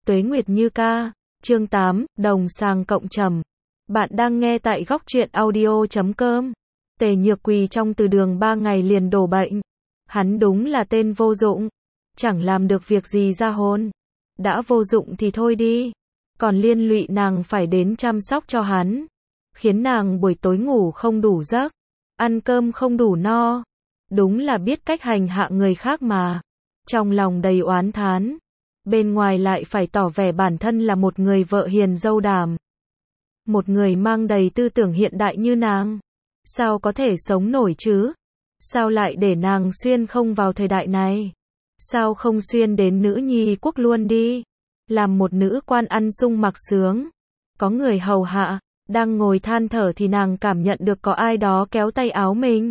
Tuế Nguyệt Như ca, chương 8, đồng sàng cộng trầm. Bạn đang nghe tại góc truyện audio.com. Tề Nhược quỳ trong từ đường 3 ngày liền đổ bệnh. Hắn đúng là tên vô dụng. Chẳng làm được việc gì ra hồn. Đã vô dụng thì thôi đi. Còn liên lụy nàng phải đến chăm sóc cho hắn. Khiến nàng buổi tối ngủ không đủ giấc. Ăn cơm không đủ no. Đúng là biết cách hành hạ người khác mà. Trong lòng đầy oán thán. Bên ngoài lại phải tỏ vẻ bản thân là một người vợ hiền dâu đảm. Một người mang đầy tư tưởng hiện đại như nàng. Sao có thể sống nổi chứ? Sao lại để nàng xuyên không vào thời đại này? Sao không xuyên đến nữ nhi quốc luôn đi? Làm một nữ quan ăn sung mặc sướng. Có người hầu hạ, đang ngồi than thở thì nàng cảm nhận được có ai đó kéo tay áo mình.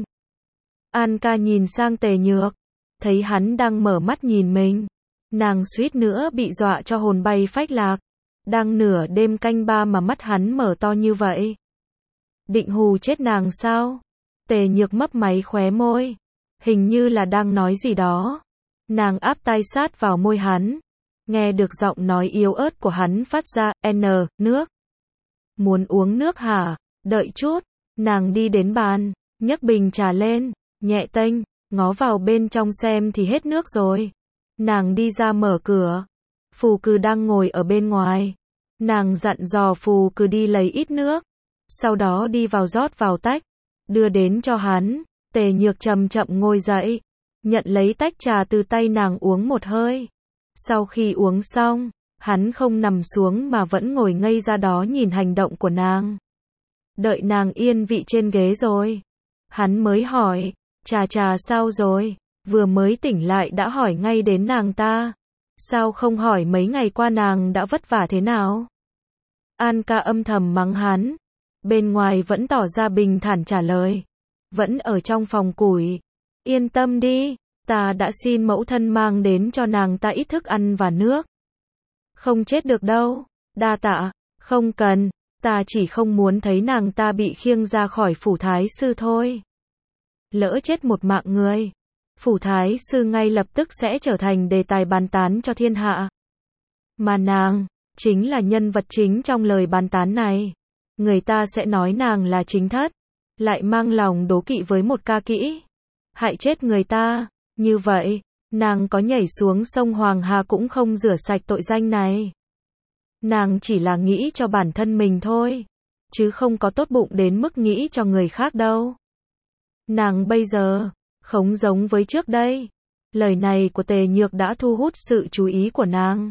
An ca nhìn sang Tề Nhược. Thấy hắn đang mở mắt nhìn mình. Nàng suýt nữa bị dọa cho hồn bay phách lạc. Đang nửa đêm canh ba mà mắt hắn mở to như vậy. Định hù chết nàng sao? Tề Nhược mấp máy khóe môi. Hình như là đang nói gì đó. Nàng áp tai sát vào môi hắn. Nghe được giọng nói yếu ớt của hắn phát ra, nước. Muốn uống nước hả? Đợi chút. Nàng đi đến bàn, nhấc bình trà lên, nhẹ tênh, ngó vào bên trong xem thì hết nước rồi. Nàng đi ra mở cửa. Phù Cừ đang ngồi ở bên ngoài. Nàng dặn dò Phù Cừ đi lấy ít nước. Sau đó đi vào rót vào tách. Đưa đến cho hắn. Tề Nhược chậm chậm ngồi dậy. Nhận lấy tách trà từ tay nàng uống một hơi. Sau khi uống xong, hắn không nằm xuống mà vẫn ngồi ngây ra đó nhìn hành động của nàng. Đợi nàng yên vị trên ghế rồi. Hắn mới hỏi, trà sao rồi? Vừa mới tỉnh lại đã hỏi ngay đến nàng ta. Sao không hỏi mấy ngày qua nàng đã vất vả thế nào? An ca âm thầm mắng hắn. Bên ngoài vẫn tỏ ra bình thản trả lời. Vẫn ở trong phòng củi. Yên tâm đi, ta đã xin mẫu thân mang đến cho nàng ta ít thức ăn và nước. Không chết được đâu. Đa tạ, không cần. Ta chỉ không muốn thấy nàng ta bị khiêng ra khỏi phủ thái sư thôi. Lỡ chết một mạng người, phủ thái sư ngay lập tức sẽ trở thành đề tài bàn tán cho thiên hạ. Mà nàng, chính là nhân vật chính trong lời bàn tán này. Người ta sẽ nói nàng là chính thất, lại mang lòng đố kỵ với một ca kỹ. Hại chết người ta, như vậy, nàng có nhảy xuống sông Hoàng Hà cũng không rửa sạch tội danh này. Nàng chỉ là nghĩ cho bản thân mình thôi, chứ không có tốt bụng đến mức nghĩ cho người khác đâu. Nàng bây giờ không giống với trước đây. Lời này của Tề Nhược đã thu hút sự chú ý của nàng.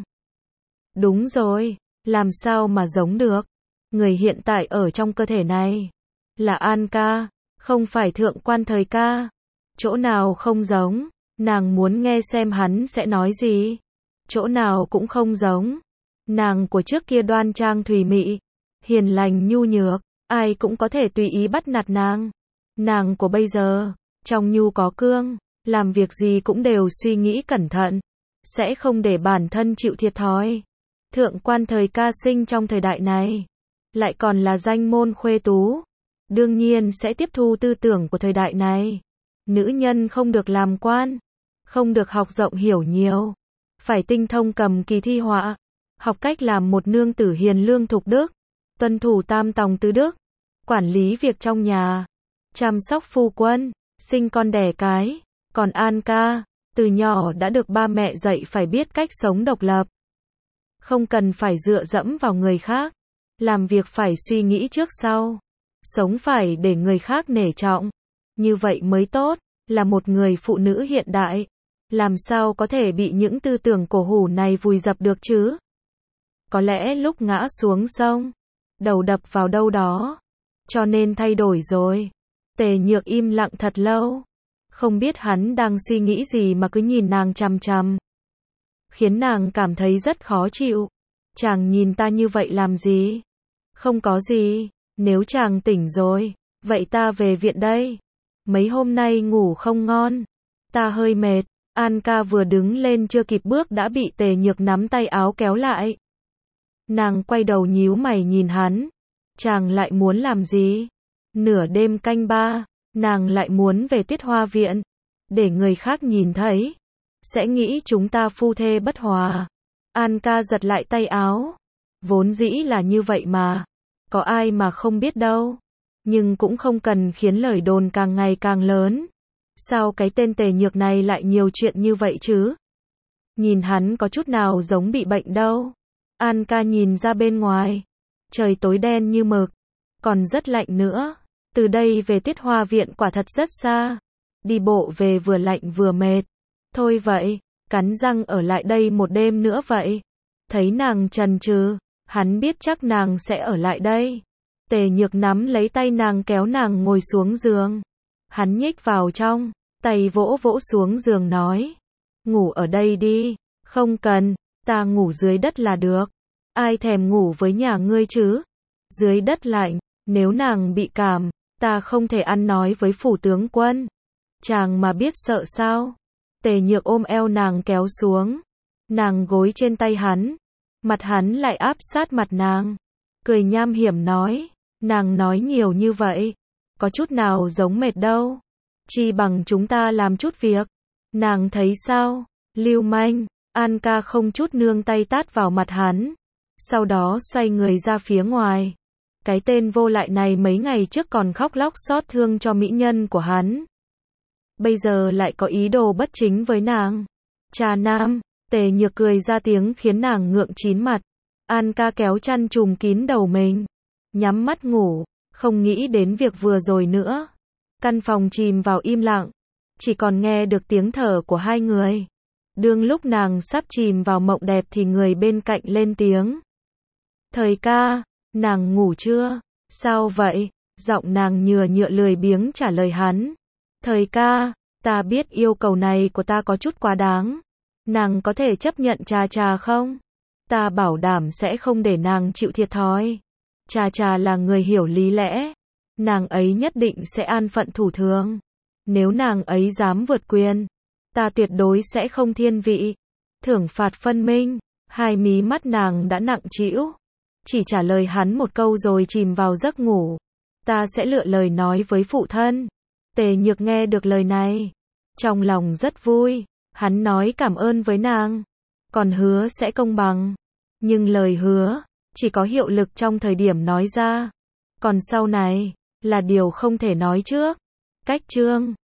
Đúng rồi, làm sao mà giống được? Người hiện tại ở trong cơ thể này là An ca, không phải thượng quan thời ca. Chỗ nào không giống? Nàng muốn nghe xem hắn sẽ nói gì. Chỗ nào cũng không giống. Nàng của trước kia đoan trang thùy mị, hiền lành nhu nhược, ai cũng có thể tùy ý bắt nạt nàng. Nàng của bây giờ, trong nhu có cương, làm việc gì cũng đều suy nghĩ cẩn thận, sẽ không để bản thân chịu thiệt thòi. Thượng quan thời ca sinh trong thời đại này, lại còn là danh môn khuê tú, đương nhiên sẽ tiếp thu tư tưởng của thời đại này. Nữ nhân không được làm quan, không được học rộng hiểu nhiều, phải tinh thông cầm kỳ thi họa, học cách làm một nương tử hiền lương thục đức, tuân thủ tam tòng tứ đức, quản lý việc trong nhà, chăm sóc phu quân, sinh con đẻ cái. Còn An ca, từ nhỏ đã được ba mẹ dạy phải biết cách sống độc lập. Không cần phải dựa dẫm vào người khác. Làm việc phải suy nghĩ trước sau. Sống phải để người khác nể trọng. Như vậy mới tốt, là một người phụ nữ hiện đại. Làm sao có thể bị những tư tưởng cổ hủ này vùi dập được chứ? Có lẽ lúc ngã xuống sông, đầu đập vào đâu đó, cho nên thay đổi rồi. Tề Nhược im lặng thật lâu. Không biết hắn đang suy nghĩ gì mà cứ nhìn nàng chằm chằm. Khiến nàng cảm thấy rất khó chịu. Chàng nhìn ta như vậy làm gì? Không có gì, nếu chàng tỉnh rồi, vậy ta về viện đây. Mấy hôm nay ngủ không ngon, ta hơi mệt. An ca vừa đứng lên chưa kịp bước đã bị Tề Nhược nắm tay áo kéo lại. Nàng quay đầu nhíu mày nhìn hắn. Chàng lại muốn làm gì? Nửa đêm canh ba. Nàng lại muốn về Tiết Hoa viện, để người khác nhìn thấy, sẽ nghĩ chúng ta phu thê bất hòa. An ca giật lại tay áo. Vốn dĩ là như vậy mà. Có ai mà không biết đâu. Nhưng cũng không cần khiến lời đồn càng ngày càng lớn. Sao cái tên Tề Nhược này lại nhiều chuyện như vậy chứ? Nhìn hắn có chút nào giống bị bệnh đâu. An ca nhìn ra bên ngoài. Trời tối đen như mực. Còn rất lạnh nữa. Từ đây về Tuyết Hoa Viện quả thật rất xa. Đi bộ về vừa lạnh vừa mệt. Thôi vậy, cắn răng ở lại đây một đêm nữa vậy. Thấy nàng chần chừ, hắn biết chắc nàng sẽ ở lại đây. Tề Nhược nắm lấy tay nàng kéo nàng ngồi xuống giường. Hắn nhích vào trong, tay vỗ vỗ xuống giường nói. Ngủ ở đây đi, không cần, ta ngủ dưới đất là được. Ai thèm ngủ với nhà ngươi chứ? Dưới đất lạnh, nếu nàng bị cảm, ta không thể ăn nói với phủ tướng quân. Chàng mà biết sợ sao? Tề Nhược ôm eo nàng kéo xuống. Nàng gối trên tay hắn. Mặt hắn lại áp sát mặt nàng. Cười nham hiểm nói. Nàng nói nhiều như vậy. Có chút nào giống mệt đâu. Chi bằng chúng ta làm chút việc. Nàng thấy sao? Lưu manh. An ca không chút nương tay tát vào mặt hắn. Sau đó xoay người ra phía ngoài. Cái tên vô lại này mấy ngày trước còn khóc lóc xót thương cho mỹ nhân của hắn. Bây giờ lại có ý đồ bất chính với nàng. Trà nam. Tề Nhược cười ra tiếng khiến nàng ngượng chín mặt. An ca kéo chăn trùm kín đầu mình. Nhắm mắt ngủ. Không nghĩ đến việc vừa rồi nữa. Căn phòng chìm vào im lặng. Chỉ còn nghe được tiếng thở của hai người. Đương lúc nàng sắp chìm vào mộng đẹp thì người bên cạnh lên tiếng. Thời ca, nàng ngủ chưa? Sao vậy? Giọng nàng nhựa lười biếng trả lời hắn. Thời ca, ta biết yêu cầu này của ta có chút quá đáng. Nàng có thể chấp nhận Trà Trà không? Ta bảo đảm sẽ không để nàng chịu thiệt thòi. Trà Trà là người hiểu lý lẽ. Nàng ấy nhất định sẽ an phận thủ thường. Nếu nàng ấy dám vượt quyền, ta tuyệt đối sẽ không thiên vị. Thưởng phạt phân minh. Hai mí mắt nàng đã nặng trĩu. Chỉ trả lời hắn một câu rồi chìm vào giấc ngủ. Ta sẽ lựa lời nói với phụ thân. Tề Nhược nghe được lời này. Trong lòng rất vui. Hắn nói cảm ơn với nàng. Còn hứa sẽ công bằng. Nhưng lời hứa chỉ có hiệu lực trong thời điểm nói ra. Còn sau này là điều không thể nói trước. Cách chương